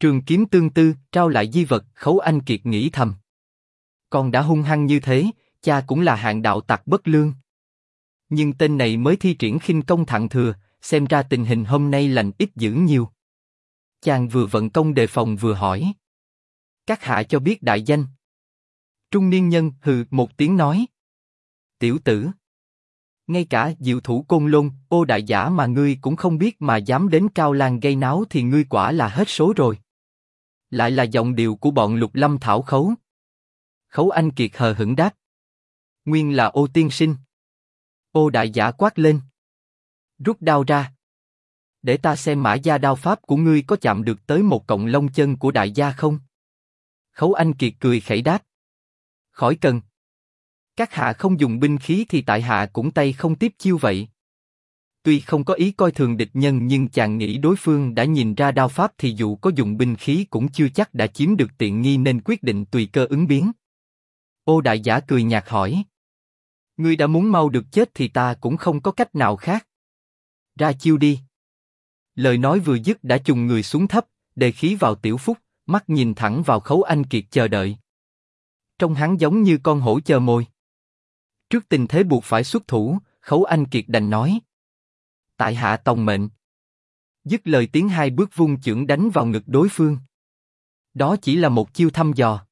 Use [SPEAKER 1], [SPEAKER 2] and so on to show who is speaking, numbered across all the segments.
[SPEAKER 1] Trường kiếm tương tư, trao lại di vật, Khấu Anh Kiệt nghĩ thầm. Con đã hung hăng như thế, cha cũng là hạng đạo tặc bất lương. Nhưng tên này mới thi triển khinh công thặng thừa, xem ra tình hình hôm nay lành ít dữ nhiều. Chàng vừa vận công đề phòng vừa hỏi. Các hạ cho biết đại danh. Trung niên nhân hừ một tiếng nói. Tiểu tử. Ngay cả diệu thủ Côn Lôn, Ô đại giả mà ngươi cũng không biết mà dám đến Cao Lang gây náo thì ngươi quả là hết số rồi. Lại là giọng điệu của bọn Lục Lâm Thảo Khấu. Khấu Anh Kiệt hờ hững đáp. Nguyên là Ô tiên sinh. Ô đại giả quát lên. Rút đao ra. Để ta xem mã gia đao pháp của ngươi có chạm được tới một cọng lông chân của đại gia không? Khấu Anh Kiệt cười khẩy đáp. Khỏi cần. Các hạ không dùng binh khí thì tại hạ cũng tay không tiếp chiêu vậy. Tuy không có ý coi thường địch nhân nhưng chàng nghĩ đối phương đã nhìn ra đao pháp thì dù có dùng binh khí cũng chưa chắc đã chiếm được tiện nghi nên quyết định tùy cơ ứng biến. Ô đại giả cười nhạt hỏi. Ngươi đã muốn mau được chết thì ta cũng không có cách nào khác. Ra chiêu đi. Lời nói vừa dứt đã chùng người xuống thấp, đề khí vào tiểu phúc, mắt nhìn thẳng vào Khấu Anh Kiệt chờ đợi. Trông hắn giống như con hổ chờ mồi. Trước tình thế buộc phải xuất thủ, Khấu Anh Kiệt đành nói. Tại hạ tòng mệnh. Dứt lời tiến hai bước vung chưởng đánh vào ngực đối phương. Đó chỉ là một chiêu thăm dò.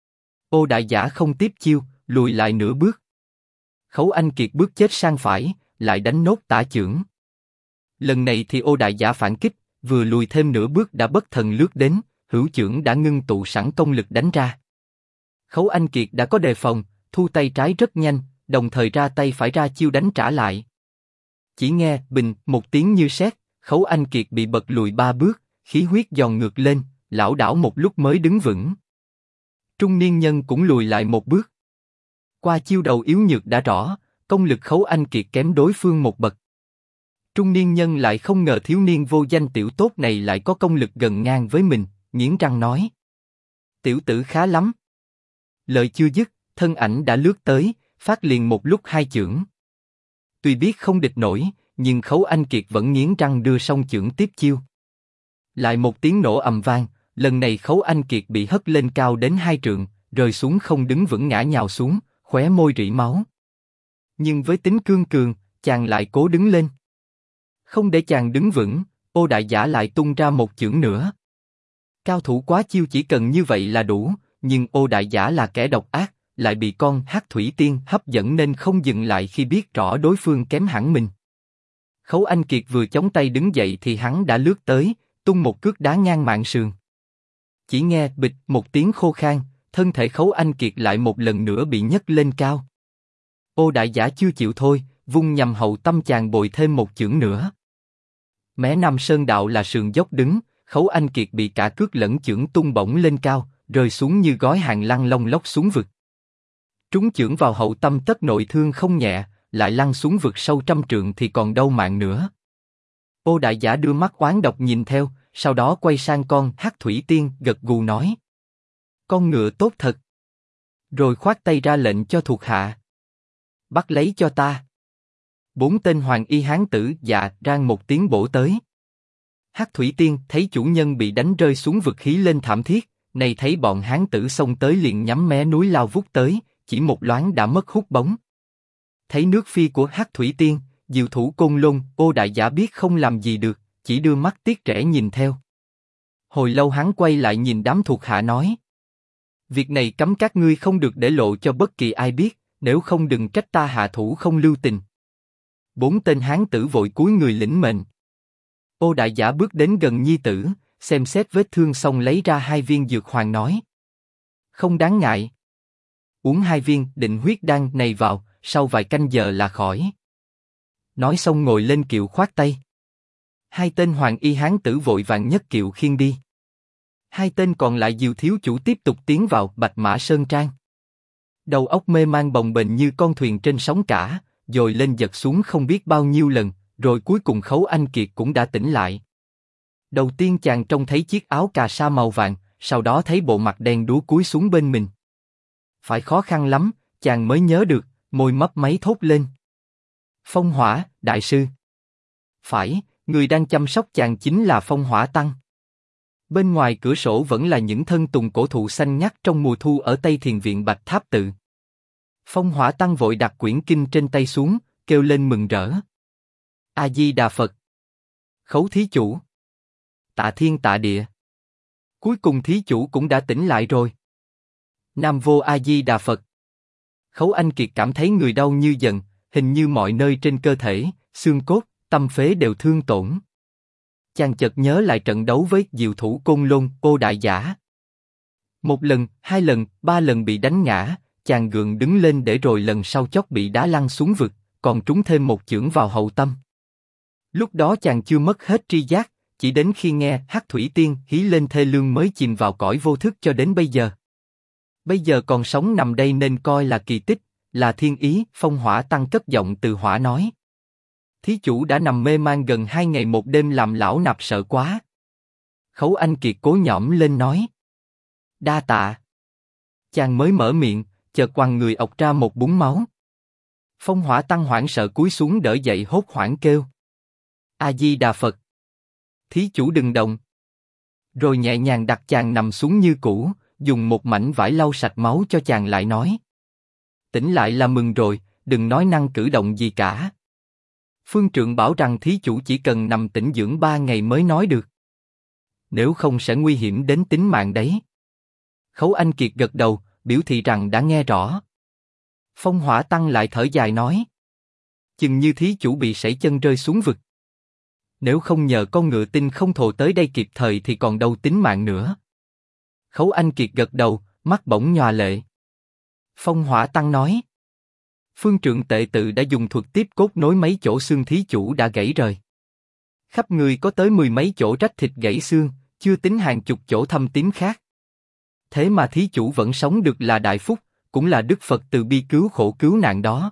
[SPEAKER 1] Ô đại giả không tiếp chiêu, lùi lại nửa bước. Khấu Anh Kiệt bước chết sang phải, lại đánh nốt tả chưởng. Lần này thì Ô đại giả phản kích, vừa lùi thêm nửa bước đã bất thần lướt đến, hữu chưởng đã ngưng tụ sẵn công lực đánh ra. Khấu Anh Kiệt đã có đề phòng, thu tay trái rất nhanh, đồng thời ra tay phải ra chiêu đánh trả lại. Chỉ nghe bình một tiếng như sét, Khấu Anh Kiệt bị bật lùi 3 bước, khí huyết giòn ngược lên, lảo đảo một lúc mới đứng vững. Trung niên nhân cũng lùi lại một bước. Qua chiêu đầu yếu nhược đã rõ, công lực Khấu Anh Kiệt kém đối phương một bậc. Trung niên nhân lại không ngờ thiếu niên vô danh tiểu tốt này lại có công lực gần ngang với mình, nghiến răng nói. Tiểu tử khá lắm. Lời chưa dứt, thân ảnh đã lướt tới, phát liền một lúc hai chưởng. Tuy biết không địch nổi, nhưng Khấu Anh Kiệt vẫn nghiến răng đưa song chưởng tiếp chiêu. Lại một tiếng nổ ầm vang, lần này Khấu Anh Kiệt bị hất lên cao đến 2 trượng, rơi xuống không đứng vững ngã nhào xuống, khóe môi rỉ máu. Nhưng với tính cương cường, chàng lại cố đứng lên. Không để chàng đứng vững, Ô đại giả lại tung ra một chưởng nữa. Cao thủ quá chiêu chỉ cần như vậy là đủ, nhưng Ô đại giả là kẻ độc ác, lại bị con Hắc Thủy Tiên hấp dẫn nên không dừng lại khi biết rõ đối phương kém hẳn mình. Khấu Anh Kiệt vừa chống tay đứng dậy thì hắn đã lướt tới, tung một cước đá ngang mạng sườn. Chỉ nghe bịch một tiếng khô khan, thân thể Khấu Anh Kiệt lại một lần nữa bị nhấc lên cao. Ô đại giả chưa chịu thôi, vung nhằm hậu tâm chàng bội thêm một chưởng nữa. Mé Nam Sơn đạo là sườn dốc đứng, Khấu Anh Kiệt bị cả cước lẫn chưởng tung bổng lên cao, rơi xuống như gói hàng lăn long lóc xuống vực. Trúng chưởng vào hậu tâm tất nội thương không nhẹ, lại lăn xuống vực sâu 100 trượng thì còn đâu mạng nữa. Ô đại giả đưa mắt oán độc nhìn theo, sau đó quay sang con Hắc Thủy Tiên gật gù nói. Con ngựa tốt thật. Rồi khoát tay ra lệnh cho thuộc hạ. Bắt lấy cho ta. 4 tên hoàng y hán tử dạ rang một tiếng bổ tới. Hắc Thủy Tiên thấy chủ nhân bị đánh rơi xuống vực hí lên thảm thiết, này thấy bọn hán tử xông tới liền nhắm mé núi lao vút tới, chỉ một loáng đã mất hút bóng. Thấy nước phi của Hắc Thủy Tiên, diệu thủ Côn Lôn, Ô đại giả biết không làm gì được, chỉ đưa mắt tiếc rẻ nhìn theo. Hồi lâu hắn quay lại nhìn đám thuộc hạ nói. Việc này cấm các ngươi không được để lộ cho bất kỳ ai biết, nếu không đừng trách ta hạ thủ không lưu tình. 4 tên hán tử vội cúi người lĩnh mệnh. Ô đại giả bước đến gần nhi tử, xem xét vết thương xong lấy ra 2 viên dược hoàng nói. Không đáng ngại. Uống 2 viên định huyết đan này vào, sau vài canh giờ là khỏi. Nói xong ngồi lên kiệu khoát tay. 2 tên hoàng y hán tử vội vàng nhất kiệu khiêng đi. 2 tên còn lại Diều thiếu chủ tiếp tục tiến vào Bạch Mã Sơn Trang. Đầu óc mê man bồng bềnh như con thuyền trên sóng cả, rồi lên giật xuống không biết bao nhiêu lần, rồi cuối cùng Khấu Anh Kiệt cũng đã tỉnh lại. Đầu tiên chàng trông thấy chiếc áo cà sa màu vàng, sau đó thấy bộ mặt đen đúa cúi xuống bên mình. Phải khó khăn lắm, chàng mới nhớ được, môi mấp máy thốt lên. Phong Hỏa, đại sư. Phải, người đang chăm sóc chàng chính là Phong Hỏa Tăng. Bên ngoài cửa sổ vẫn là những thân tùng cổ thụ xanh ngắt trong mùa thu ở Tây Thiền viện Bạch Tháp Tự. Phong Hỏa Tăng vội đặt quyển kinh trên tay xuống, kêu lên mừng rỡ. A Di Đà Phật. Khấu thí chủ. Tạ thiên tạ địa. Cuối cùng thí chủ cũng đã tỉnh lại rồi. Nam vô A Di Đà Phật. Khấu Anh Kiệt cảm thấy người đau như dần, hình như mọi nơi trên cơ thể, xương cốt, tâm phế đều thương tổn. Chàng chợt nhớ lại trận đấu với diệu thủ Côn Lôn, Ô Đại Giả. Một lần, hai lần, ba lần bị đánh ngã, chàng gượng đứng lên để rồi lần sau chót bị đá lăn xuống vực, còn trúng thêm một chưởng vào hậu tâm. Lúc đó chàng chưa mất hết tri giác, chỉ đến khi nghe Hắc Thủy Tiên hí lên thê lương mới chìm vào cõi vô thức cho đến bây giờ. Bây giờ còn sống nằm đây nên coi là kỳ tích, là thiên ý. Phong Hỏa Tăng cất giọng từ hỏa nói. Thí chủ đã nằm mê man gần 2 ngày một đêm làm lão nạp sợ quá. Khấu Anh Kiệt cố nhõm lên nói. Đa tạ. Chàng mới mở miệng, chợt quằn người ọc ra một búng máu. Phong Hỏa Tăng hoảng sợ cúi xuống đỡ dậy hốt hoảng kêu. A Di Đà Phật. Thí chủ đừng động. Rồi nhẹ nhàng đặt chàng nằm xuống như cũ, dùng một mảnh vải lau sạch máu cho chàng lại nói. Tỉnh lại là mừng rồi, đừng nói năng cử động gì cả. Phương trượng bảo rằng thí chủ chỉ cần nằm tĩnh dưỡng 3 ngày mới nói được. Nếu không sẽ nguy hiểm đến tính mạng đấy. Khấu Anh Kiệt gật đầu, biểu thị rằng đã nghe rõ. Phong Hỏa Tăng lại thở dài nói. Chừng như thí chủ bị sẩy chân rơi xuống vực. Nếu không nhờ con ngựa tinh không thồ tới đây kịp thời thì còn đâu tính mạng nữa. Khấu Anh Kiệt gật đầu, mắt bỗng nhòa lệ. Phong Hỏa Tăng nói. Phương trượng tệ tự đã dùng thuật tiếp cốt nối mấy chỗ xương thí chủ đã gãy rời. Khắp người có tới 10 mấy chỗ rách thịt gãy xương, chưa tính hàng chục chỗ thâm tím khác. Thế mà thí chủ vẫn sống được là đại phúc, cũng là Đức Phật từ bi cứu khổ cứu nạn đó.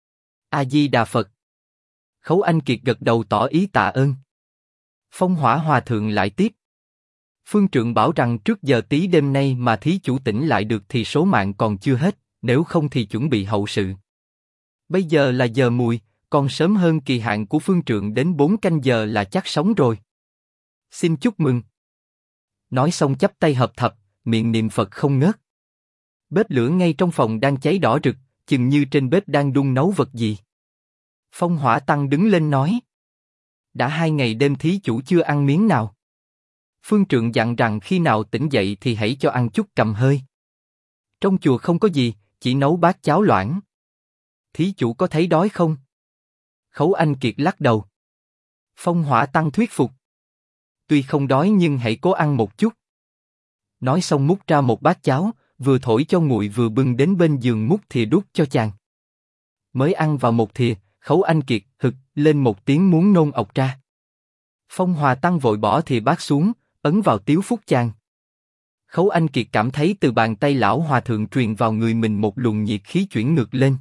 [SPEAKER 1] A Di Đà Phật. Khấu Anh Kiệt gật đầu tỏ ý tạ ơn. Phong Hỏa Hòa Thượng lại tiếp. Phương trượng bảo rằng trước giờ tí đêm nay mà thí chủ tỉnh lại được thì số mạng còn chưa hết, nếu không thì chuẩn bị hậu sự. Bây giờ là giờ mùi, còn sớm hơn kỳ hạn của phương trượng đến 4 canh giờ là chắc sống rồi. Xin chúc mừng. Nói xong chắp tay hợp thập, miệng niệm Phật không ngớt. Bếp lửa ngay trong phòng đang cháy đỏ rực, chừng như trên bếp đang đun nấu vật gì. Phong Hỏa Tăng đứng lên nói. Đã 2 ngày đêm thí chủ chưa ăn miếng nào. Phương trượng dặn rằng khi nào tỉnh dậy thì hãy cho ăn chút cầm hơi. Trong chùa không có gì, chỉ nấu bát cháo loãng. Thí chủ có thấy đói không? Khấu Anh Kiệt lắc đầu. Phong Hỏa Tăng thuyết phục. Tuy không đói nhưng hãy cố ăn một chút. Nói xong múc ra một bát cháo, vừa thổi cho nguội vừa bưng đến bên giường múc thìa đút cho chàng. Mới ăn vào một thìa, Khấu Anh Kiệt hực lên một tiếng muốn nôn ọc ra. Phong Hòa Tăng vội bỏ thìa bát xuống, ấn vào tiếu phúc chàng. Khấu Anh Kiệt cảm thấy từ bàn tay lão hòa thượng truyền vào người mình một luồng nhiệt khí chuyển ngược lên.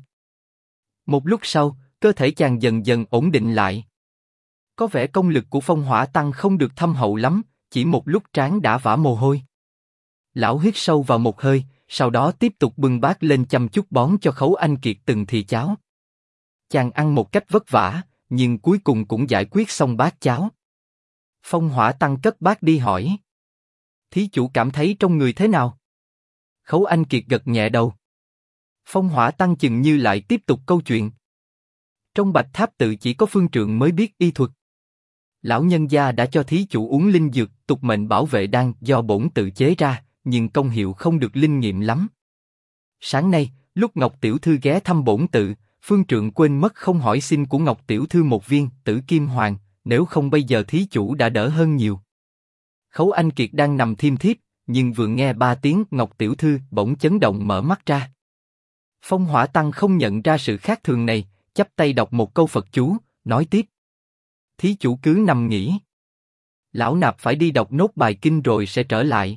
[SPEAKER 1] Một lúc sau, cơ thể chàng dần dần ổn định lại. Có vẻ công lực của Phong Hỏa Tăng không được thâm hậu lắm, chỉ một lúc trán đã vã mồ hôi. Lão hít sâu vào một hơi, sau đó tiếp tục bưng bát lên chăm chút bón cho Khấu Anh Kiệt từng thìa cháo. Chàng ăn một cách vất vả, nhưng cuối cùng cũng giải quyết xong bát cháo. Phong Hỏa Tăng cất bát đi hỏi: thí chủ cảm thấy trong người thế nào? Khấu Anh Kiệt gật nhẹ đầu. Phong Hỏa Tăng chừng như lại tiếp tục câu chuyện. Trong Bạch Tháp Tự chỉ có phương trượng mới biết y thuật. Lão nhân gia đã cho thí chủ uống linh dược tục mệnh bảo vệ đan do bổn tự chế ra, nhưng công hiệu không được linh nghiệm lắm. Sáng nay, lúc Ngọc Tiểu Thư ghé thăm bổn tự, phương trượng quên mất không hỏi xin của Ngọc Tiểu Thư một viên Tử Kim Hoàng, nếu không bây giờ thí chủ đã đỡ hơn nhiều. Khấu Anh Kiệt đang nằm thiêm thiếp, nhưng vừa nghe 3 tiếng Ngọc Tiểu Thư bỗng chấn động mở mắt ra. Phong Hỏa Tăng không nhận ra sự khác thường này, chắp tay đọc một câu Phật chú, nói tiếp: thí chủ cứ nằm nghỉ. Lão nạp phải đi đọc nốt bài kinh rồi sẽ trở lại.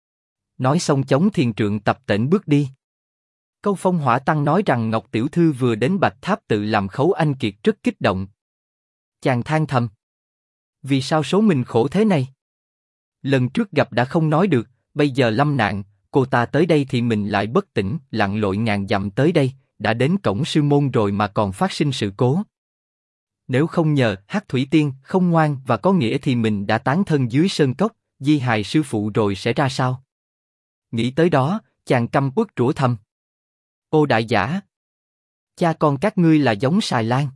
[SPEAKER 1] Nói xong chống thiền trượng tập tễnh bước đi. Câu Phong Hỏa Tăng nói rằng Ngọc Tiểu Thư vừa đến Bạch Tháp Tự làm Khấu Anh Kiệt rất kích động. Chàng than thầm: vì sao số mình khổ thế này? Lần trước gặp đã không nói được, bây giờ lâm nạn, cô ta tới đây thì mình lại bất tỉnh, lặn lội ngàn dặm tới đây, đã đến cổng sư môn rồi mà còn phát sinh sự cố. Nếu không nhờ Hắc Thủy Tiên không ngoan và có nghĩa thì mình đã tán thân dưới sơn cốc, di hài sư phụ rồi sẽ ra sao? Nghĩ tới đó, chàng căm uất rủa thầm. Ô đại giả! Cha con các ngươi là giống xài lang.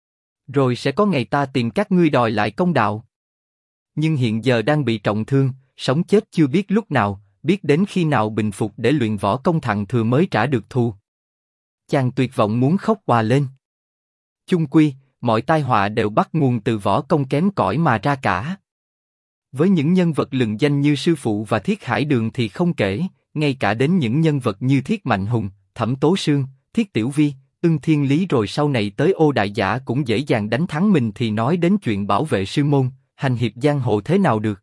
[SPEAKER 1] Rồi sẽ có ngày ta tìm các ngươi đòi lại công đạo. Nhưng hiện giờ đang bị trọng thương, sống chết chưa biết lúc nào, biết đến khi nào bình phục để luyện võ công thặng thừa mới trả được thù. Chàng tuyệt vọng muốn khóc òa lên. Chung quy, mọi tai họa đều bắt nguồn từ võ công kém cỏi mà ra cả. Với những nhân vật lừng danh như sư phụ và Thiết Hải Đường thì không kể, ngay cả đến những nhân vật như Thiết Mạnh Hùng, Thẩm Tố Sương, Thiết Tiểu Vi, Ưng Thiên Lý rồi sau này tới Ô đại giả cũng dễ dàng đánh thắng mình thì nói đến chuyện bảo vệ sư môn, hành hiệp giang hồ thế nào được.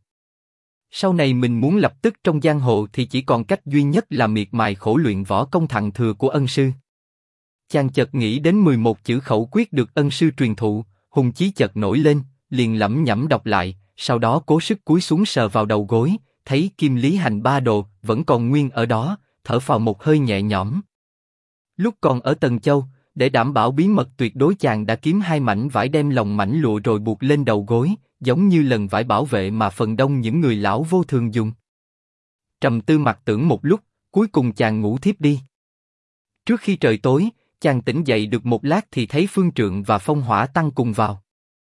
[SPEAKER 1] Sau này mình muốn lập tức trong giang hồ thì chỉ còn cách duy nhất là miệt mài khổ luyện võ công thặng thừa của ân sư. Chàng chợt nghĩ đến 11 chữ khẩu quyết được ân sư truyền thụ, hùng chí chợt nổi lên, liền lẩm nhẩm đọc lại, sau đó cố sức cúi xuống sờ vào đầu gối, thấy kim lý hành ba đồ vẫn còn nguyên ở đó, thở phào một hơi nhẹ nhõm. Lúc còn ở Tần Châu, để đảm bảo bí mật tuyệt đối chàng đã kiếm 2 mảnh vải đem lòng mảnh lụa rồi buộc lên đầu gối, giống như lần vải bảo vệ mà phần đông những người lão vô thường dùng. Trầm tư mặc tưởng một lúc, cuối cùng chàng ngủ thiếp đi. Trước khi trời tối, chàng tỉnh dậy được một lát thì thấy Phương Trượng và Phong Hỏa Tăng cùng vào.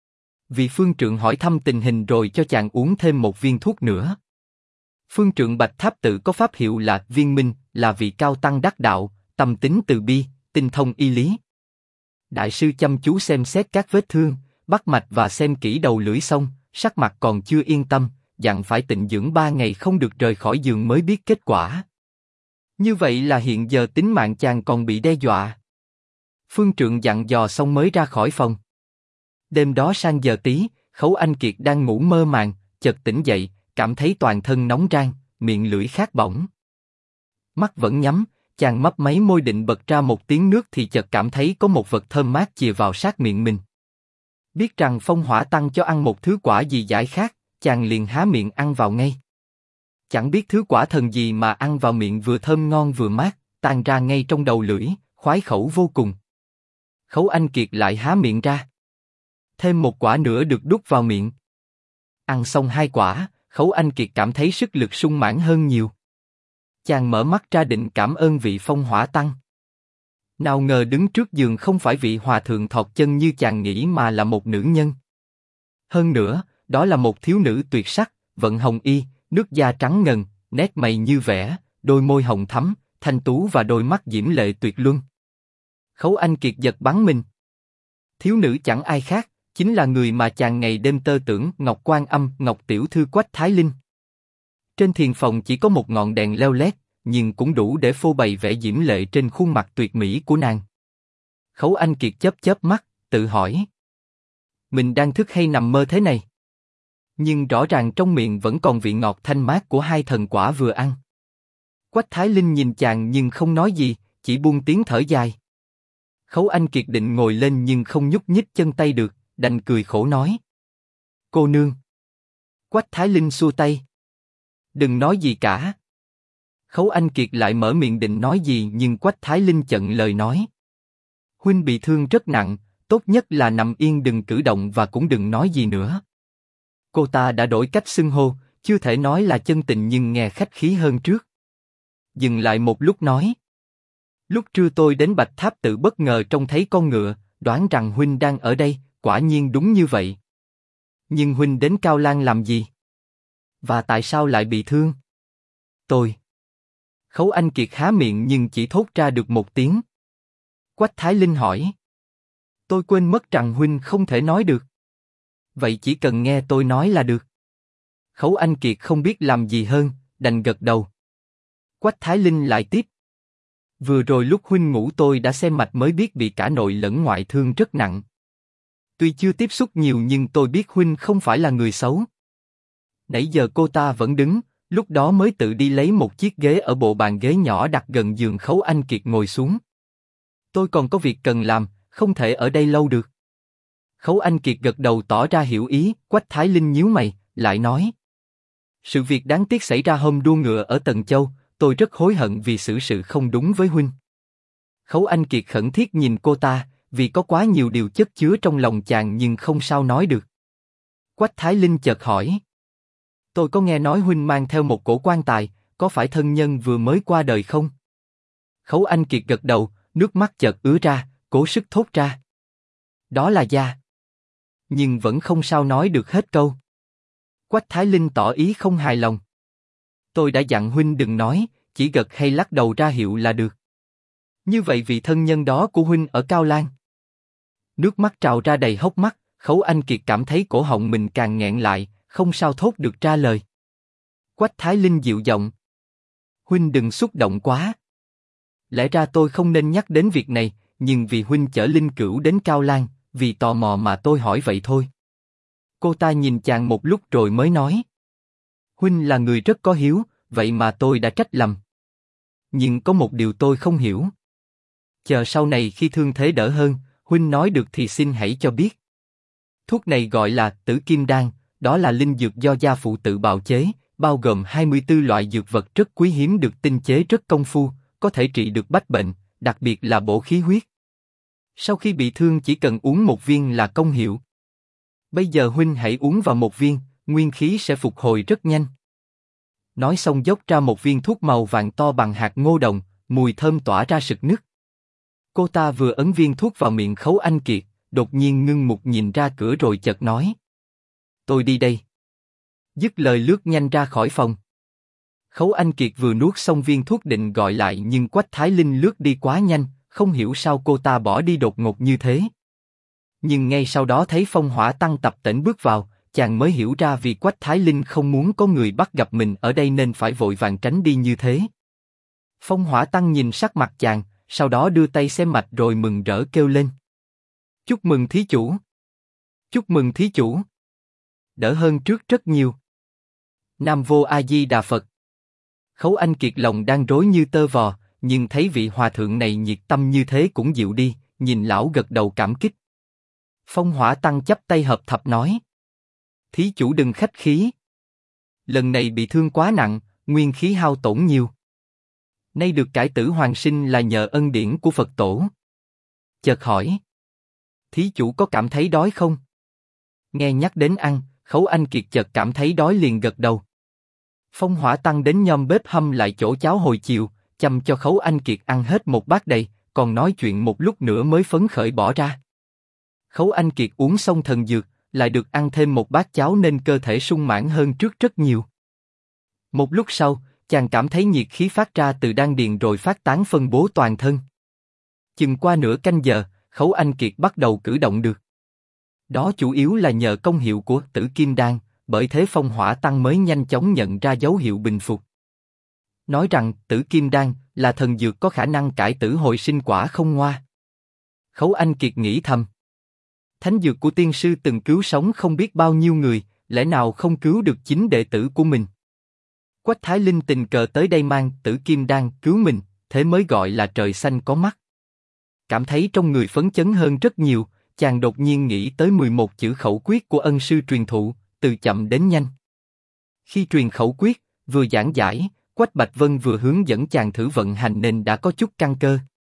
[SPEAKER 1] Vì Phương Trượng hỏi thăm tình hình rồi cho chàng uống thêm một viên thuốc nữa. Phương Trượng Bạch Tháp Tự có pháp hiệu là Viên Minh, là vị cao tăng đắc đạo, tâm tính từ bi, tinh thông y lý. Đại sư chăm chú xem xét các vết thương, bắt mạch và xem kỹ đầu lưỡi xong, sắc mặt còn chưa yên tâm, dặn phải tịnh dưỡng 3 ngày không được rời khỏi giường mới biết kết quả. Như vậy là hiện giờ tính mạng chàng còn bị đe dọa. Phương Trượng dặn dò xong mới ra khỏi phòng. Đêm đó sang giờ tí, Khấu Anh Kiệt đang ngủ mơ màng, chợt tỉnh dậy, cảm thấy toàn thân nóng rang, miệng lưỡi khát bỏng. Mắt vẫn nhắm, chàng mấp máy môi định bật ra một tiếng nước thì chợt cảm thấy có một vật thơm mát chìa vào sát miệng mình. Biết rằng Phong Hỏa Tăng cho ăn một thứ quả gì giải khát, chàng liền há miệng ăn vào ngay. Chẳng biết thứ quả thần gì mà ăn vào miệng vừa thơm ngon vừa mát, tan ra ngay trong đầu lưỡi, khoái khẩu vô cùng. Khấu Anh Kiệt lại há miệng ra. Thêm một quả nữa được đút vào miệng. Ăn xong 2 quả, Khấu Anh Kiệt cảm thấy sức lực sung mãn hơn nhiều. Chàng mở mắt ra định cảm ơn vị Phong Hỏa Tăng. Nào ngờ đứng trước giường không phải vị hòa thượng thọt chân như chàng nghĩ mà là một nữ nhân. Hơn nữa, đó là một thiếu nữ tuyệt sắc, vận hồng y, nước da trắng ngần, nét mày như vẽ, đôi môi hồng thắm, thanh tú và đôi mắt diễm lệ tuyệt luân. Khấu Anh Kiệt giật bắn mình. Thiếu nữ chẳng ai khác, chính là người mà chàng ngày đêm tơ tưởng, Ngọc Quan Âm, Ngọc Tiểu Thư Quách Thái Linh. Trên thiền phòng chỉ có một ngọn đèn leo lét, nhưng cũng đủ để phô bày vẻ diễm lệ trên khuôn mặt tuyệt mỹ của nàng. Khấu Anh Kiệt chớp chớp mắt, tự hỏi: mình đang thức hay nằm mơ thế này? Nhưng rõ ràng trong miệng vẫn còn vị ngọt thanh mát của 2 thần quả vừa ăn. Quách Thái Linh nhìn chàng nhưng không nói gì, chỉ buông tiếng thở dài. Khấu Anh Kiệt định ngồi lên nhưng không nhúc nhích chân tay được, đành cười khổ nói: cô nương. Quách Thái Linh xua tay: đừng nói gì cả. Khấu Anh Kiệt lại mở miệng định nói gì nhưng Quách Thái Linh chặn lời nói: huynh bị thương rất nặng, tốt nhất là nằm yên đừng cử động và cũng đừng nói gì nữa. Cô ta đã đổi cách xưng hô, chưa thể nói là chân tình nhưng nghe khách khí hơn trước. Dừng lại một lúc nói: lúc trưa tôi đến Bạch Tháp Tự bất ngờ trông thấy con ngựa, đoán rằng huynh đang ở đây, quả nhiên đúng như vậy. Nhưng huynh đến Cao Lang làm gì? Và tại sao lại bị thương? Tôi. Khấu Anh Kiệt há miệng nhưng chỉ thốt ra được một tiếng. Quách Thái Linh hỏi: tôi quên mất rằng huynh không thể nói được. Vậy chỉ cần nghe tôi nói là được. Khấu Anh Kiệt không biết làm gì hơn, đành gật đầu. Quách Thái Linh lại tiếp: vừa rồi lúc huynh ngủ tôi đã xem mạch mới biết bị cả nội lẫn ngoại thương rất nặng. Tuy chưa tiếp xúc nhiều nhưng tôi biết huynh không phải là người xấu. Nãy giờ cô ta vẫn đứng, lúc đó mới tự đi lấy một chiếc ghế ở bộ bàn ghế nhỏ đặt gần giường Khấu Anh Kiệt ngồi xuống. Tôi còn có việc cần làm, không thể ở đây lâu được. Khấu Anh Kiệt gật đầu tỏ ra hiểu ý. Quách Thái Linh nhíu mày, lại nói: sự việc đáng tiếc xảy ra hôm đua ngựa ở Tần Châu, tôi rất hối hận vì xử sự không đúng với huynh. Khấu Anh Kiệt khẩn thiết nhìn cô ta, vì có quá nhiều điều chất chứa trong lòng chàng nhưng không sao nói được. Quách Thái Linh chợt hỏi: Tôi có nghe nói huynh mang theo một cổ quan tài, có phải thân nhân vừa mới qua đời không? Khấu Anh Kiệt gật đầu, nước mắt chợt ứa ra, cố sức thốt ra. Đó là gia. Nhưng vẫn không sao nói được hết câu. Quách Thái Linh tỏ ý không hài lòng. Tôi đã dặn huynh đừng nói, chỉ gật hay lắc đầu ra hiệu là được. Như vậy vị thân nhân đó của huynh ở Cao Lan. Nước mắt trào ra đầy hốc mắt, Khấu Anh Kiệt cảm thấy cổ họng mình càng nghẹn lại, không sao thốt được ra lời. Quách Thái Linh dịu giọng. Huynh đừng xúc động quá. Lẽ ra tôi không nên nhắc đến việc này, nhưng vì huynh chở Linh Cửu đến Cao Lan, vì tò mò mà tôi hỏi vậy thôi. Cô ta nhìn chàng một lúc rồi mới nói. Huynh là người rất có hiếu, vậy mà tôi đã trách lầm. Nhưng có một điều tôi không hiểu. Chờ sau này khi thương thế đỡ hơn, huynh nói được thì xin hãy cho biết. Thuốc này gọi là Tử Kim Đan, đó là linh dược do gia phụ tự bào chế, bao gồm 24 loại dược vật rất quý hiếm được tinh chế rất công phu, có thể trị được bách bệnh, đặc biệt là bổ khí huyết. Sau khi bị thương chỉ cần uống một viên là công hiệu. Bây giờ huynh hãy uống vào một viên, nguyên khí sẽ phục hồi rất nhanh. Nói xong dốc ra một viên thuốc màu vàng to bằng hạt ngô đồng, mùi thơm tỏa ra sực nức. Cô ta vừa ấn viên thuốc vào miệng Khấu Anh Kiệt, đột nhiên ngưng mục nhìn ra cửa rồi chợt nói. Tôi đi đây. Dứt lời lướt nhanh ra khỏi phòng. Khấu Anh Kiệt vừa nuốt xong viên thuốc định gọi lại nhưng Quách Thái Linh lướt đi quá nhanh, không hiểu sao cô ta bỏ đi đột ngột như thế. Nhưng ngay sau đó thấy Phong Hỏa Tăng tập tễnh bước vào, chàng mới hiểu ra vì Quách Thái Linh không muốn có người bắt gặp mình ở đây nên phải vội vàng tránh đi như thế. Phong Hỏa Tăng nhìn sắc mặt chàng, sau đó đưa tay xem mạch rồi mừng rỡ kêu lên. Chúc mừng thí chủ. Chúc mừng thí chủ. Đỡ hơn trước rất nhiều. Nam Vô A Di Đà Phật. Khấu Anh Kiệt lòng đang rối như tơ vò, nhưng thấy vị hòa thượng này nhiệt tâm như thế cũng dịu đi, nhìn lão gật đầu cảm kích. Phong Hỏa Tăng chắp tay hợp thập nói. Thí chủ đừng khách khí. Lần này bị thương quá nặng, nguyên khí hao tổn nhiều. Nay được cải tử hoàn sinh là nhờ ân điển của Phật tổ. Chợt hỏi. Thí chủ có cảm thấy đói không? Nghe nhắc đến ăn, Khấu Anh Kiệt chợt cảm thấy đói liền gật đầu. Phong Hỏa Tăng đến nhom bếp hâm lại chỗ cháo hồi chiều, chăm cho Khấu Anh Kiệt ăn hết một bát đầy, còn nói chuyện một lúc nữa mới phấn khởi bỏ ra. Khấu Anh Kiệt uống xong thần dược, lại được ăn thêm một bát cháo nên cơ thể sung mãn hơn trước rất nhiều. Một lúc sau, chàng cảm thấy nhiệt khí phát ra từ đan điền rồi phát tán phân bố toàn thân. Chừng qua nửa canh giờ, Khấu Anh Kiệt bắt đầu cử động được. Đó chủ yếu là nhờ công hiệu của Tử Kim Đan, bởi thế Phong Hỏa Tăng mới nhanh chóng nhận ra dấu hiệu bình phục. Nói rằng Tử Kim Đan là thần dược có khả năng cải tử hồi sinh quả không ngoa. Khấu Anh Kiệt nghĩ thầm. Thánh dược của tiên sư từng cứu sống không biết bao nhiêu người, lẽ nào không cứu được chính đệ tử của mình? Quách Thái Linh tình cờ tới đây mang Tử Kim Đan cứu mình, thế mới gọi là trời xanh có mắt. Cảm thấy trong người phấn chấn hơn rất nhiều, chàng đột nhiên nghĩ tới 11 chữ khẩu quyết của ân sư truyền thụ, từ chậm đến nhanh. Khi truyền khẩu quyết, vừa giảng giải, Quách Bạch Vân vừa hướng dẫn chàng thử vận hành nên đã có chút căn cơ.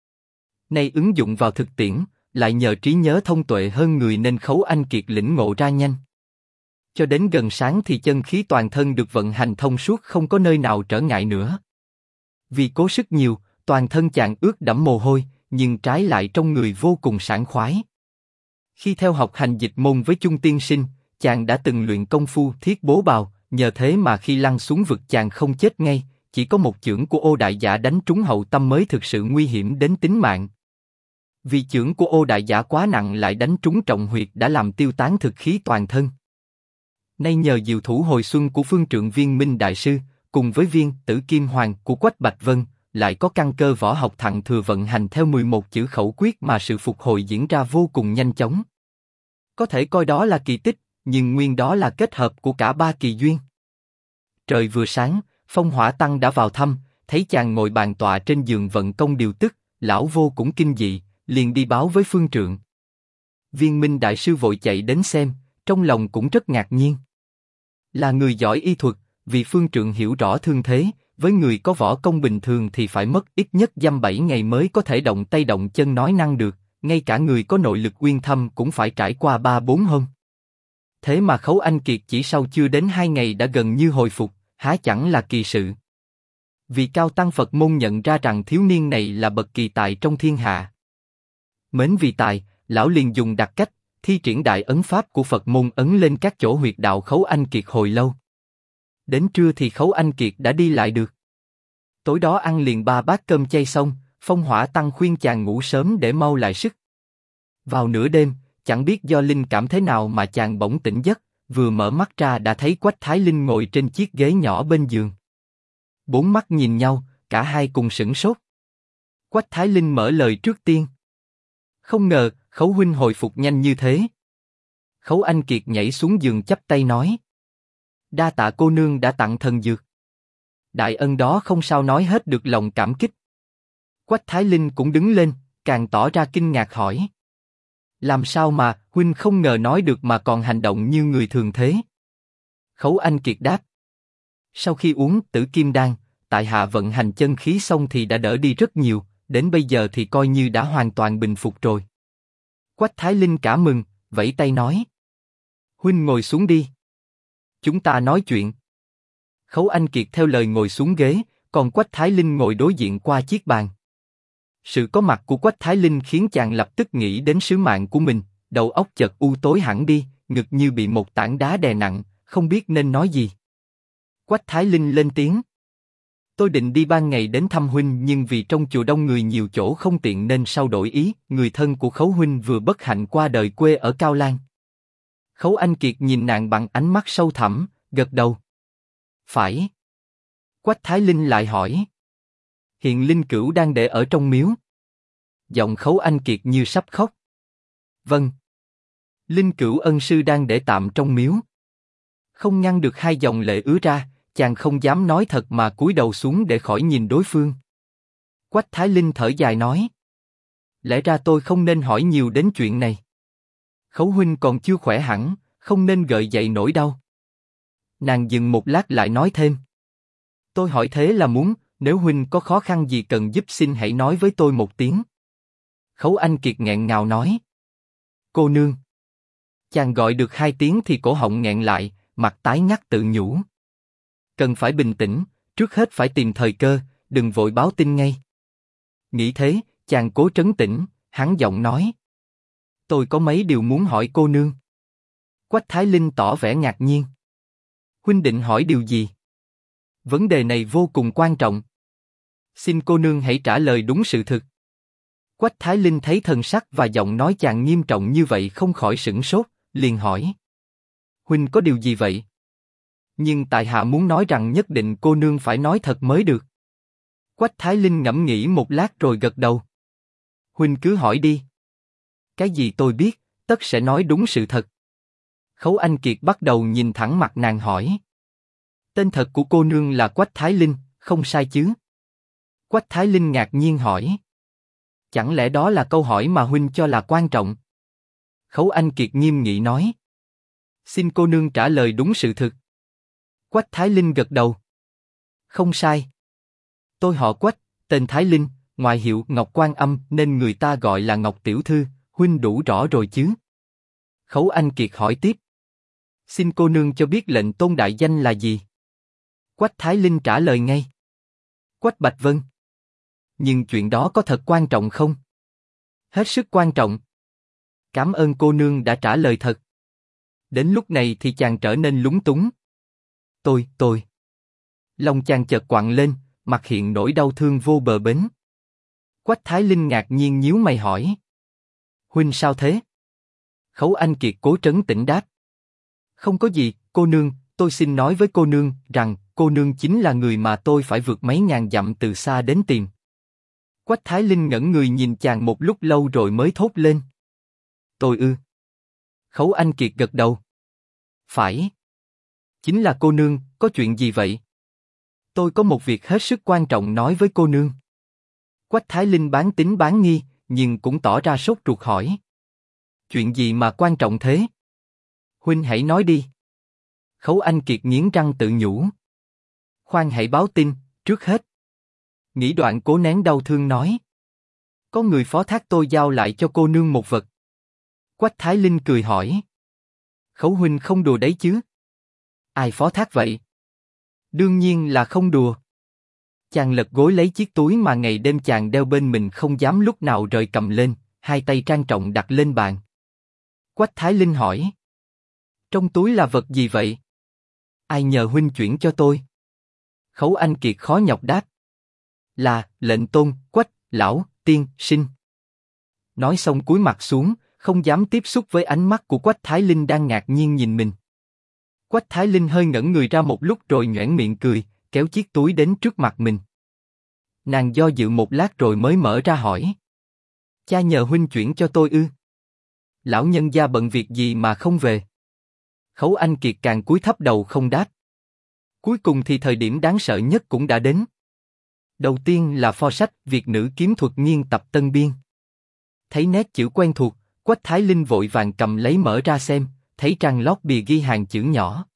[SPEAKER 1] Nay ứng dụng vào thực tiễn, lại nhờ trí nhớ thông tuệ hơn người nên Khấu Anh Kiệt lĩnh ngộ ra nhanh. Cho đến gần sáng thì chân khí toàn thân được vận hành thông suốt không có nơi nào trở ngại nữa. Vì cố sức nhiều, toàn thân chàng ướt đẫm mồ hôi, nhưng trái lại trong người vô cùng sảng khoái. Khi theo học hành dịch môn với Chung tiên sinh, chàng đã từng luyện công phu Thiết Bố Bào, nhờ thế mà khi lăn xuống vực chàng không chết ngay, chỉ có một chưởng của Ô Đại Giả đánh trúng hậu tâm mới thực sự nguy hiểm đến tính mạng. Vì chưởng của Ô Đại Giả quá nặng lại đánh trúng trọng huyệt đã làm tiêu tán thực khí toàn thân. Nay nhờ diệu thủ hồi xuân của Phương Trượng Viên Minh Đại Sư, cùng với viên Tử Kim Hoàng của Quách Bạch Vân, lại có căn cơ võ học thặng thừa vận hành theo 11 chữ khẩu quyết mà sự phục hồi diễn ra vô cùng nhanh chóng. Có thể coi đó là kỳ tích, nhưng nguyên đó là kết hợp của cả ba kỳ duyên. Trời vừa sáng, Phong Hỏa Tăng đã vào thăm, thấy chàng ngồi bàn tọa trên giường vận công điều tức, lão vô cũng kinh dị, liền đi báo với Phương Trượng. Viên Minh Đại Sư vội chạy đến xem, trong lòng cũng rất ngạc nhiên. Là người giỏi y thuật, vì Phương Trượng hiểu rõ thương thế, với người có võ công bình thường thì phải mất ít nhất dăm 7 ngày mới có thể động tay động chân nói năng được, ngay cả người có nội lực uyên thâm cũng phải trải qua 3-4 hôm. Thế mà Khấu Anh Kiệt chỉ sau chưa đến 2 ngày đã gần như hồi phục, há chẳng là kỳ sự. Vì Cao Tăng Phật môn nhận ra rằng thiếu niên này là bậc kỳ tài trong thiên hạ. Mến vì tài, lão liền dùng đặc cách, thi triển đại ấn pháp của Phật môn ấn lên các chỗ huyệt đạo Khấu Anh Kiệt hồi lâu. Đến trưa thì Khấu Anh Kiệt đã đi lại được. Tối đó ăn liền 3 bát cơm chay xong, Phong Hỏa Tăng khuyên chàng ngủ sớm để mau lại sức. Vào nửa đêm, chẳng biết do linh cảm thế nào mà chàng bỗng tỉnh giấc, vừa mở mắt ra đã thấy Quách Thái Linh ngồi trên chiếc ghế nhỏ bên giường. Bốn mắt nhìn nhau, cả hai cùng sửng sốt. Quách Thái Linh mở lời trước tiên. Không ngờ, Khấu huynh hồi phục nhanh như thế. Khấu Anh Kiệt nhảy xuống giường chắp tay nói. Đa tạ cô nương đã tặng thần dược. Đại ân đó không sao nói hết được lòng cảm kích. Quách Thái Linh cũng đứng lên, càng tỏ ra kinh ngạc hỏi. Làm sao mà, huynh không ngờ nói được mà còn hành động như người thường thế? Khấu Anh Kiệt đáp. Sau khi uống Tử Kim Đan, tại hạ vận hành chân khí xong thì đã đỡ đi rất nhiều, đến bây giờ thì coi như đã hoàn toàn bình phục rồi. Quách Thái Linh cả mừng, vẫy tay nói. Huynh ngồi xuống đi. Chúng ta nói chuyện. Khấu Anh Kiệt theo lời ngồi xuống ghế, còn Quách Thái Linh ngồi đối diện qua chiếc bàn. Sự có mặt của Quách Thái Linh khiến chàng lập tức nghĩ đến sứ mạng của mình, đầu óc chợt u tối hẳn đi, ngực như bị một tảng đá đè nặng, không biết nên nói gì. Quách Thái Linh lên tiếng. Tôi định đi ban ngày đến thăm huynh nhưng vì trong chùa đông người nhiều chỗ không tiện nên sau đổi ý, người thân của Khấu huynh vừa bất hạnh qua đời quê ở Cao Lan. Khấu Anh Kiệt nhìn nàng bằng ánh mắt sâu thẳm, gật đầu. Phải. Quách Thái Linh lại hỏi. Hiện Linh Cửu đang để ở trong miếu. Giọng Khấu Anh Kiệt như sắp khóc. Vâng. Linh Cửu ân sư đang để tạm trong miếu. Không ngăn được hai dòng lệ ứa ra, chàng không dám nói thật mà cúi đầu xuống để khỏi nhìn đối phương. Quách Thái Linh thở dài nói. Lẽ ra tôi không nên hỏi nhiều đến chuyện này. Khấu huynh còn chưa khỏe hẳn, không nên gợi dậy nỗi đau. Nàng dừng một lát lại nói thêm. Tôi hỏi thế là muốn, nếu huynh có khó khăn gì cần giúp xin hãy nói với tôi một tiếng. Khấu Anh Kiệt nghẹn ngào nói. Cô nương. Chàng gọi được 2 tiếng thì cổ họng nghẹn lại, mặt tái ngắt tự nhủ. Cần phải bình tĩnh, trước hết phải tìm thời cơ, đừng vội báo tin ngay. Nghĩ thế, chàng cố trấn tĩnh, hắn giọng nói. Tôi có mấy điều muốn hỏi cô nương. Quách Thái Linh tỏ vẻ ngạc nhiên. Huynh định hỏi điều gì? Vấn đề này vô cùng quan trọng. Xin cô nương hãy trả lời đúng sự thực. Quách Thái Linh thấy thần sắc và giọng nói chàng nghiêm trọng như vậy không khỏi sửng sốt, liền hỏi. Huynh có điều gì vậy? Nhưng tại hạ muốn nói rằng nhất định cô nương phải nói thật mới được. Quách Thái Linh ngẫm nghĩ một lát rồi gật đầu. Huynh cứ hỏi đi. Cái gì tôi biết, tất sẽ nói đúng sự thật. Khấu Anh Kiệt bắt đầu nhìn thẳng mặt nàng hỏi. Tên thật của cô nương là Quách Thái Linh, không sai chứ? Quách Thái Linh ngạc nhiên hỏi. Chẳng lẽ đó là câu hỏi mà huynh cho là quan trọng? Khấu Anh Kiệt nghiêm nghị nói. Xin cô nương trả lời đúng sự thực. Quách Thái Linh gật đầu. Không sai. Tôi họ Quách, tên Thái Linh, ngoại hiệu Ngọc Quan Âm nên người ta gọi là Ngọc Tiểu Thư, huynh đủ rõ rồi chứ? Khấu Anh Kiệt hỏi tiếp. Xin cô nương cho biết lệnh tôn đại danh là gì? Quách Thái Linh trả lời ngay. Quách Bạch Vân. Nhưng chuyện đó có thật quan trọng không? Hết sức quan trọng. Cảm ơn cô nương đã trả lời thật. Đến lúc này thì chàng trở nên lúng túng. Tôi. Lòng chàng chợt quặn lên, mặt hiện nỗi đau thương vô bờ bến. Quách Thái Linh ngạc nhiên nhíu mày hỏi. Huynh sao thế? Khấu Anh Kiệt cố trấn tĩnh đáp. Không có gì, cô nương, tôi xin nói với cô nương rằng cô nương chính là người mà tôi phải vượt mấy ngàn dặm từ xa đến tìm. Quách Thái Linh ngẩn người nhìn chàng một lúc lâu rồi mới thốt lên. Tôi ư? Khấu Anh Kiệt gật đầu. Phải. Chính là cô nương, có chuyện gì vậy? Tôi có một việc hết sức quan trọng nói với cô nương. Quách Thái Linh bán tín bán nghi, nhưng cũng tỏ ra sốt ruột hỏi. Chuyện gì mà quan trọng thế? Huynh hãy nói đi. Khấu Anh Kiệt nghiến răng tự nhủ. Khoan hãy báo tin, trước hết. Nghĩ đoạn cố nén đau thương nói. Có người phó thác tôi giao lại cho cô nương một vật. Quách Thái Linh cười hỏi. Khấu huynh không đùa đấy chứ? Ai phó thác vậy? Đương nhiên là không đùa. Chàng lật gối lấy chiếc túi mà ngày đêm chàng đeo bên mình không dám lúc nào rời cầm lên, hai tay trang trọng đặt lên bàn. Quách Thái Linh hỏi. Trong túi là vật gì vậy? Ai nhờ huynh chuyển cho tôi? Khấu Anh Kiệt khó nhọc đáp. Là lệnh tôn, Quách, lão, tiên, sinh. Nói xong cúi mặt xuống, không dám tiếp xúc với ánh mắt của Quách Thái Linh đang ngạc nhiên nhìn mình. Quách Thái Linh hơi ngẩn người ra một lúc rồi nhoẻn miệng cười, kéo chiếc túi đến trước mặt mình. Nàng do dự một lát rồi mới mở ra hỏi. Cha nhờ huynh chuyển cho tôi ư? Lão nhân gia bận việc gì mà không về? Khấu Anh Kiệt càng cúi thấp đầu không đáp. Cuối cùng thì thời điểm đáng sợ nhất cũng đã đến. Đầu tiên là pho sách Việt nữ kiếm thuật nghiên tập tân biên. Thấy nét chữ quen thuộc, Quách Thái Linh vội vàng cầm lấy mở ra xem, thấy trang lót bìa ghi hàng chữ nhỏ.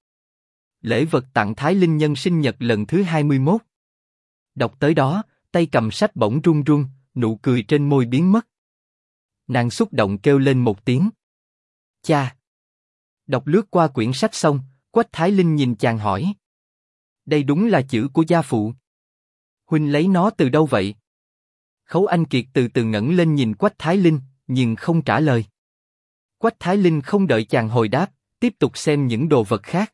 [SPEAKER 1] Lễ vật tặng Thái Linh nhân sinh nhật lần thứ 21. Đọc tới đó, tay cầm sách bỗng run run, nụ cười trên môi biến mất. Nàng xúc động kêu lên một tiếng. Cha! Đọc lướt qua quyển sách xong, Quách Thái Linh nhìn chàng hỏi. Đây đúng là chữ của gia phụ. Huynh lấy nó từ đâu vậy? Khấu Anh Kiệt từ từ ngẩng lên nhìn Quách Thái Linh, nhưng không trả lời. Quách Thái Linh không đợi chàng hồi đáp, tiếp tục xem những đồ vật khác.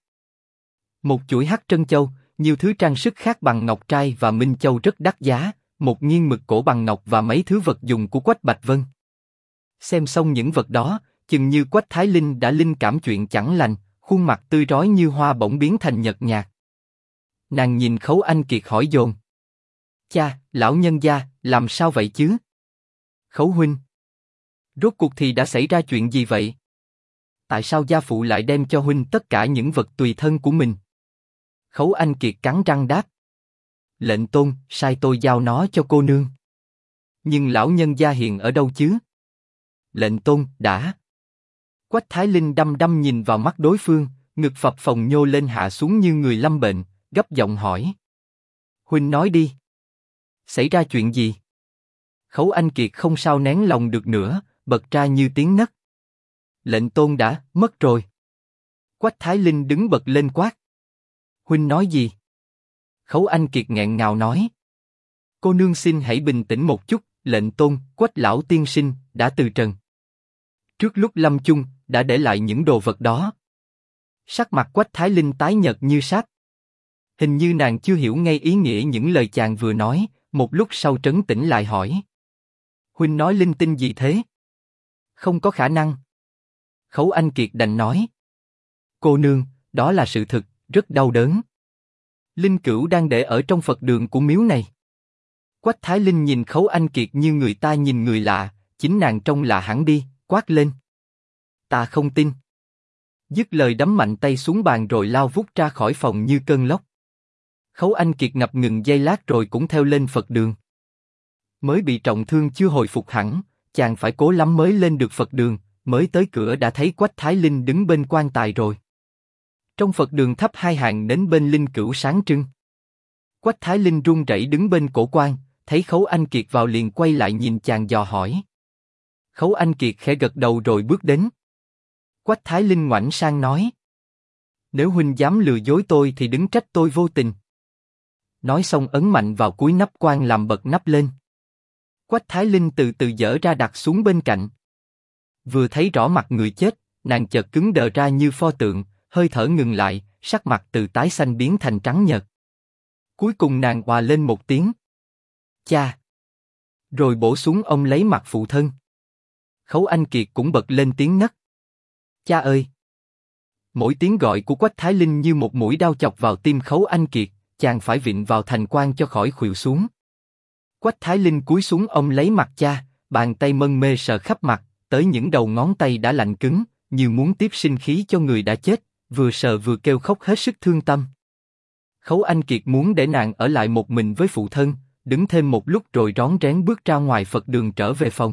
[SPEAKER 1] Một chuỗi hắc trân châu, nhiều thứ trang sức khác bằng ngọc trai và minh châu rất đắt giá, một nghiêng mực cổ bằng ngọc và mấy thứ vật dụng của Quách Bạch Vân. Xem xong những vật đó, chừng như Quách Thái Linh đã linh cảm chuyện chẳng lành, khuôn mặt tươi rói như hoa bỗng biến thành nhợt nhạt. Nàng nhìn Khấu Anh Kiệt hỏi dồn. Cha, lão nhân gia, làm sao vậy chứ? Khấu huynh. Rốt cuộc thì đã xảy ra chuyện gì vậy? Tại sao gia phụ lại đem cho huynh tất cả những vật tùy thân của mình? Khấu Anh Kiệt cắn răng đáp. Lệnh tôn, sai tôi giao nó cho cô nương. Nhưng lão nhân gia hiện ở đâu chứ? Lệnh tôn, đã. Quách Thái Linh đăm đăm nhìn vào mắt đối phương, ngực phập phồng nhô lên hạ xuống như người lâm bệnh, gấp giọng hỏi. Huynh nói đi. Xảy ra chuyện gì? Khấu Anh Kiệt không sao nén lòng được nữa, bật ra như tiếng nấc. Lệnh tôn đã mất rồi. Quách Thái Linh đứng bật lên quát. Huynh nói gì? Khấu Anh Kiệt nghẹn ngào nói. Cô nương xin hãy bình tĩnh một chút, lệnh tôn, Quách lão tiên sinh, đã từ trần. Trước lúc lâm chung, đã để lại những đồ vật đó. Sắc mặt Quách Thái Linh tái nhợt như sáp. Hình như nàng chưa hiểu ngay ý nghĩa những lời chàng vừa nói, một lúc sau trấn tĩnh lại hỏi. Huynh nói linh tinh gì thế? Không có khả năng. Khấu Anh Kiệt đành nói. Cô nương, đó là sự thực, rất đau đớn. Linh cữu đang để ở trong Phật đường của miếu này. Quách Thái Linh nhìn Khấu Anh Kiệt như người ta nhìn người lạ, chính nàng trông lạ hẳn đi, quát lên. Ta không tin. Dứt lời đấm mạnh tay xuống bàn rồi lao vút ra khỏi phòng như cơn lốc. Khấu Anh Kiệt ngập ngừng giây lát rồi cũng theo lên Phật đường. Mới bị trọng thương chưa hồi phục hẳn, chàng phải cố lắm mới lên được Phật đường, mới tới cửa đã thấy Quách Thái Linh đứng bên quan tài rồi. Trong Phật đường thắp hai hàng nến bên linh cữu sáng trưng. Quách Thái Linh run rẩy đứng bên cổ quan, thấy Khấu Anh Kiệt vào liền quay lại nhìn chàng dò hỏi. Khấu Anh Kiệt khẽ gật đầu rồi bước đến. Quách Thái Linh ngoảnh sang nói. Nếu huynh dám lừa dối tôi thì đừng trách tôi vô tình. Nói xong ấn mạnh vào cuối nắp quan làm bật nắp lên. Quách Thái Linh từ từ dỡ ra đặt xuống bên cạnh. Vừa thấy rõ mặt người chết, nàng chợt cứng đờ ra như pho tượng, hơi thở ngừng lại, sắc mặt từ tái xanh biến thành trắng nhợt. Cuối cùng nàng òa lên một tiếng. Cha! Rồi bổ xuống ông lấy mặt phụ thân. Khấu Anh Kiệt cũng bật lên tiếng nấc. Cha ơi! Mỗi tiếng gọi của Quách Thái Linh như một mũi đao chọc vào tim Khấu Anh Kiệt, chàng phải vịn vào thành quan cho khỏi khuỵu xuống. Quách Thái Linh cúi xuống ông lấy mặt cha, bàn tay mân mê sờ khắp mặt, tới những đầu ngón tay đã lạnh cứng, như muốn tiếp sinh khí cho người đã chết, vừa sờ vừa kêu khóc hết sức thương tâm. Khấu Anh Kiệt muốn để nàng ở lại một mình với phụ thân, đứng thêm một lúc rồi rón rén bước ra ngoài Phật đường trở về phòng.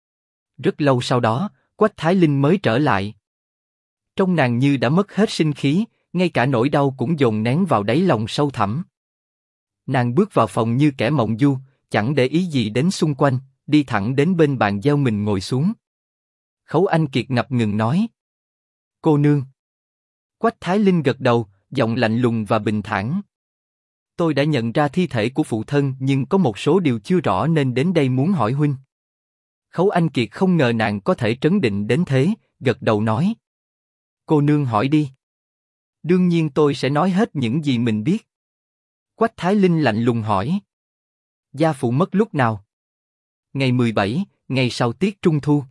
[SPEAKER 1] Rất lâu sau đó, Quách Thái Linh mới trở lại. Trong nàng như đã mất hết sinh khí, ngay cả nỗi đau cũng dồn nén vào đáy lòng sâu thẳm. Nàng bước vào phòng như kẻ mộng du, chẳng để ý gì đến xung quanh, đi thẳng đến bên bàn gieo mình ngồi xuống. Khấu Anh Kiệt ngập ngừng nói. Cô nương. Quách Thái Linh gật đầu, giọng lạnh lùng và bình thản. Tôi đã nhận ra thi thể của phụ thân nhưng có một số điều chưa rõ nên đến đây muốn hỏi huynh. Khấu Anh Kiệt không ngờ nàng có thể trấn định đến thế, gật đầu nói. Cô nương hỏi đi. Đương nhiên tôi sẽ nói hết những gì mình biết. Quách Thái Linh lạnh lùng hỏi. Gia phụ mất lúc nào? Ngày 17, ngày sau tiết trung thu.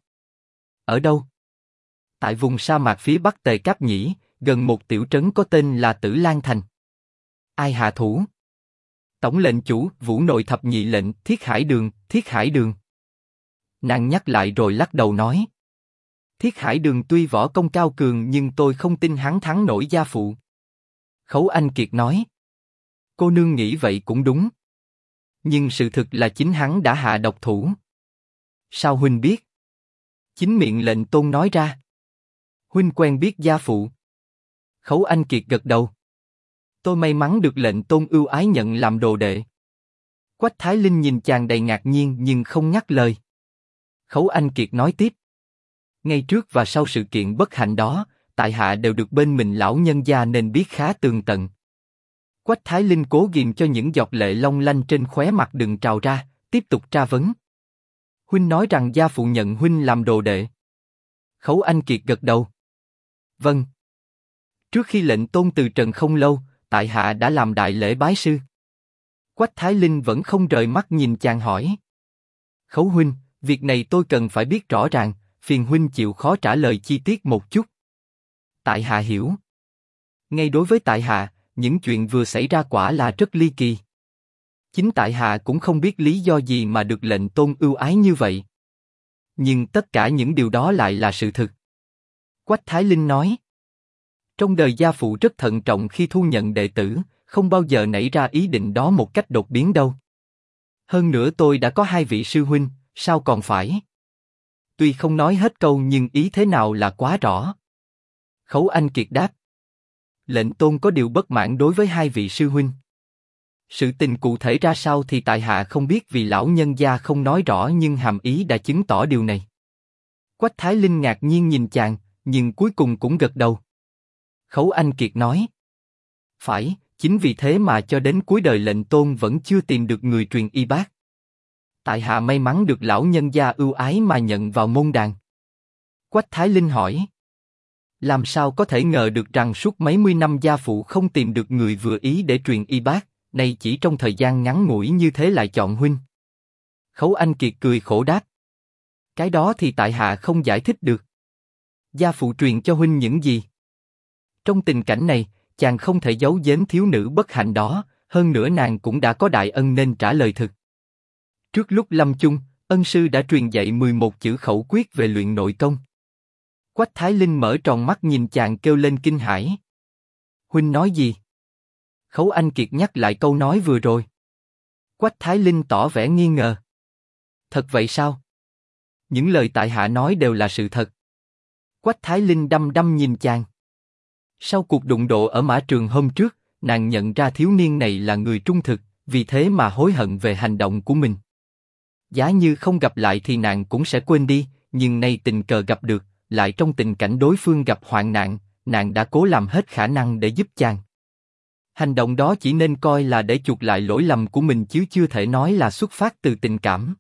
[SPEAKER 1] Ở đâu? Tại vùng sa mạc phía bắc Tề Cáp Nhĩ, gần một tiểu trấn có tên là Tử Lan Thành. Ai hạ thủ? Tổng lệnh chủ, Vũ Nội thập nhị lệnh, Thiết Hải Đường, Thiết Hải Đường. Nàng nhắc lại rồi lắc đầu nói. Thiết Hải Đường tuy võ công cao cường nhưng tôi không tin hắn thắng nổi gia phụ. Khấu Anh Kiệt nói. Cô nương nghĩ vậy cũng đúng. Nhưng sự thực là chính hắn đã hạ độc thủ. Sao huynh biết? Chính miệng lệnh tôn nói ra. Huynh quen biết gia phụ. Khấu Anh Kiệt gật đầu. Tôi may mắn được lệnh tôn ưu ái nhận làm đồ đệ. Quách Thái Linh nhìn chàng đầy ngạc nhiên nhưng không ngắt lời. Khấu Anh Kiệt nói tiếp. Ngay trước và sau sự kiện bất hạnh đó, tại hạ đều được bên mình lão nhân gia nên biết khá tường tận. Quách Thái Linh cố ghìm cho những giọt lệ long lanh trên khóe mặt đừng trào ra, tiếp tục tra vấn. Huynh nói rằng gia phụ nhận huynh làm đồ đệ. Khấu Anh Kiệt gật đầu. Vâng. Trước khi lệnh tôn từ trần không lâu, tại hạ đã làm đại lễ bái sư. Quách Thái Linh vẫn không rời mắt nhìn chàng hỏi. Khấu huynh, việc này tôi cần phải biết rõ ràng, phiền huynh chịu khó trả lời chi tiết một chút. Tại hạ hiểu. Ngay đối với tại hạ, những chuyện vừa xảy ra quả là rất ly kỳ. Chính tại hạ cũng không biết lý do gì mà được lệnh tôn ưu ái như vậy. Nhưng tất cả những điều đó lại là sự thực. Quách Thái Linh nói. Trong đời gia phụ rất thận trọng khi thu nhận đệ tử, không bao giờ nảy ra ý định đó một cách đột biến đâu. Hơn nữa tôi đã có 2 vị sư huynh, sao còn phải? Tuy không nói hết câu nhưng ý thế nào là quá rõ. Khấu Anh Kiệt đáp. Lệnh tôn có điều bất mãn đối với 2 vị sư huynh. Sự tình cụ thể ra sao thì tại hạ không biết vì lão nhân gia không nói rõ nhưng hàm ý đã chứng tỏ điều này. Quách Thái Linh ngạc nhiên nhìn chàng, nhưng cuối cùng cũng gật đầu. Khấu Anh Kiệt nói. Phải, chính vì thế mà cho đến cuối đời lệnh tôn vẫn chưa tìm được người truyền y bác. Tại hạ may mắn được lão nhân gia ưu ái mà nhận vào môn đàn. Quách Thái Linh hỏi. Làm sao có thể ngờ được rằng suốt mấy mươi năm gia phụ không tìm được người vừa ý để truyền y bác, nay chỉ trong thời gian ngắn ngủi như thế lại chọn huynh. Khấu Anh Kiệt cười khổ đáp. Cái đó thì tại hạ không giải thích được. Gia phụ truyền cho huynh những gì? Trong tình cảnh này, chàng không thể giấu giếm thiếu nữ bất hạnh đó, hơn nữa nàng cũng đã có đại ân nên trả lời thực. Trước lúc lâm chung, ân sư đã truyền dạy 11 chữ khẩu quyết về luyện nội công. Quách Thái Linh mở tròn mắt nhìn chàng kêu lên kinh hãi. Huynh nói gì? Khấu Anh Kiệt nhắc lại câu nói vừa rồi. Quách Thái Linh tỏ vẻ nghi ngờ. Thật vậy sao? Những lời tại hạ nói đều là sự thật. Quách Thái Linh đăm đăm nhìn chàng. Sau cuộc đụng độ ở mã trường hôm trước, nàng nhận ra thiếu niên này là người trung thực, vì thế mà hối hận về hành động của mình. Giá như không gặp lại thì nàng cũng sẽ quên đi, nhưng nay tình cờ gặp được, lại trong tình cảnh đối phương gặp hoạn nạn, nàng đã cố làm hết khả năng để giúp chàng. Hành động đó chỉ nên coi là để chuộc lại lỗi lầm của mình chứ chưa thể nói là xuất phát từ tình cảm.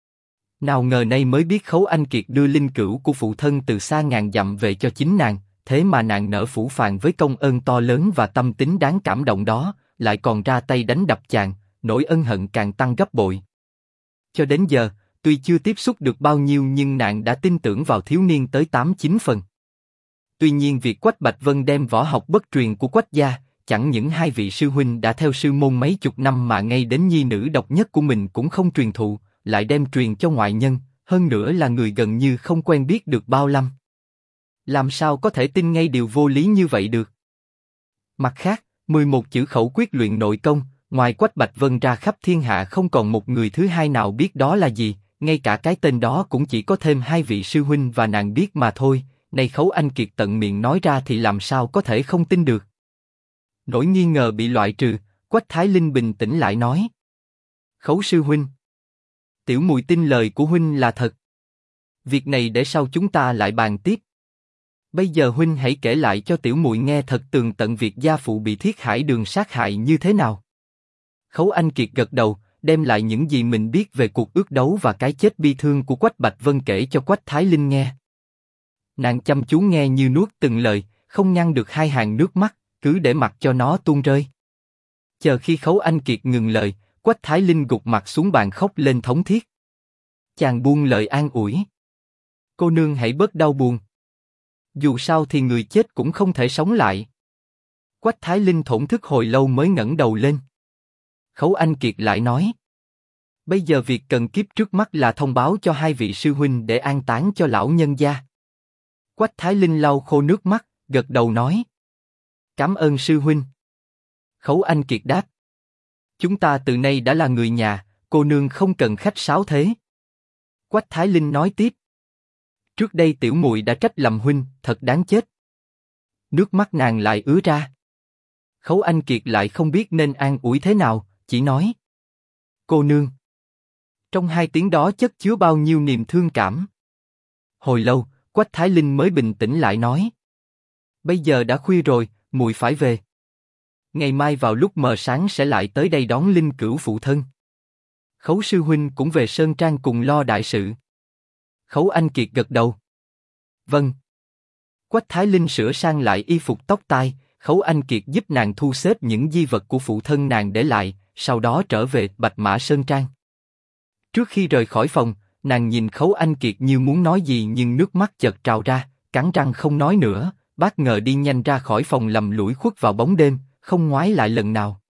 [SPEAKER 1] Nào ngờ nay mới biết Khấu Anh Kiệt đưa linh cữu của phụ thân từ xa ngàn dặm về cho chính nàng, thế mà nàng nỡ phũ phàng với công ơn to lớn và tâm tính đáng cảm động đó, lại còn ra tay đánh đập chàng, nỗi ân hận càng tăng gấp bội. Cho đến giờ, tuy chưa tiếp xúc được bao nhiêu nhưng nàng đã tin tưởng vào thiếu niên tới 8-9 phần. Tuy nhiên việc Quách Bạch Vân đem võ học bất truyền của Quách gia, chẳng những 2 vị sư huynh đã theo sư môn mấy chục năm mà ngay đến nhi nữ độc nhất của mình cũng không truyền thụ, lại đem truyền cho ngoại nhân, hơn nữa là người gần như không quen biết được bao năm. Làm sao có thể tin ngay điều vô lý như vậy được? Mặt khác, 11 chữ khẩu quyết luyện nội công, ngoài Quách Bạch Vân ra khắp thiên hạ không còn một người thứ hai nào biết đó là gì, ngay cả cái tên đó cũng chỉ có thêm 2 vị sư huynh và nàng biết mà thôi. Nay Khấu Anh Kiệt tận miệng nói ra thì làm sao có thể không tin được. Nỗi nghi ngờ bị loại trừ, Quách Thái Linh bình tĩnh lại nói. Khấu sư huynh, tiểu muội tin lời của huynh là thật. Việc này để sau chúng ta lại bàn tiếp. Bây giờ huynh hãy kể lại cho tiểu muội nghe thật tường tận việc gia phụ bị Thiết Hải Đường sát hại như thế nào. Khấu Anh Kiệt gật đầu, đem lại những gì mình biết về cuộc ước đấu và cái chết bi thương của Quách Bạch Vân kể cho Quách Thái Linh nghe. Nàng chăm chú nghe như nuốt từng lời, không ngăn được hai hàng nước mắt, cứ để mặc cho nó tuôn rơi. Chờ khi Khấu Anh Kiệt ngừng lời, Quách Thái Linh gục mặt xuống bàn khóc lên thống thiết. Chàng buông lời an ủi. Cô nương hãy bớt đau buồn. Dù sao thì người chết cũng không thể sống lại. Quách Thái Linh thổn thức hồi lâu mới ngẩng đầu lên. Khấu Anh Kiệt lại nói. Bây giờ việc cần kiếp trước mắt là thông báo cho hai vị sư huynh để an táng cho lão nhân gia. Quách Thái Linh lau khô nước mắt, gật đầu nói. Cảm ơn sư huynh. Khấu Anh Kiệt đáp. Chúng ta từ nay đã là người nhà, cô nương không cần khách sáo thế. Quách Thái Linh nói tiếp. Trước đây tiểu muội đã trách lầm huynh, thật đáng chết. Nước mắt nàng lại ứa ra. Khấu Anh Kiệt lại không biết nên an ủi thế nào, chỉ nói. Cô nương. Trong hai tiếng đó chất chứa bao nhiêu niềm thương cảm. Hồi lâu, Quách Thái Linh mới bình tĩnh lại nói. Bây giờ đã khuya rồi, muội phải về. Ngày mai vào lúc mờ sáng sẽ lại tới đây đón Linh Cửu phụ thân. Khấu sư huynh cũng về Sơn Trang cùng lo đại sự. Khấu Anh Kiệt gật đầu. Vâng. Quách Thái Linh sửa sang lại y phục tóc tai, Khấu Anh Kiệt giúp nàng thu xếp những di vật của phụ thân nàng để lại, sau đó trở về Bạch Mã Sơn Trang. Trước khi rời khỏi phòng, nàng nhìn Khấu Anh Kiệt như muốn nói gì nhưng nước mắt chợt trào ra, cắn răng không nói nữa, bất ngờ đi nhanh ra khỏi phòng lầm lũi khuất vào bóng đêm, không ngoái lại lần nào.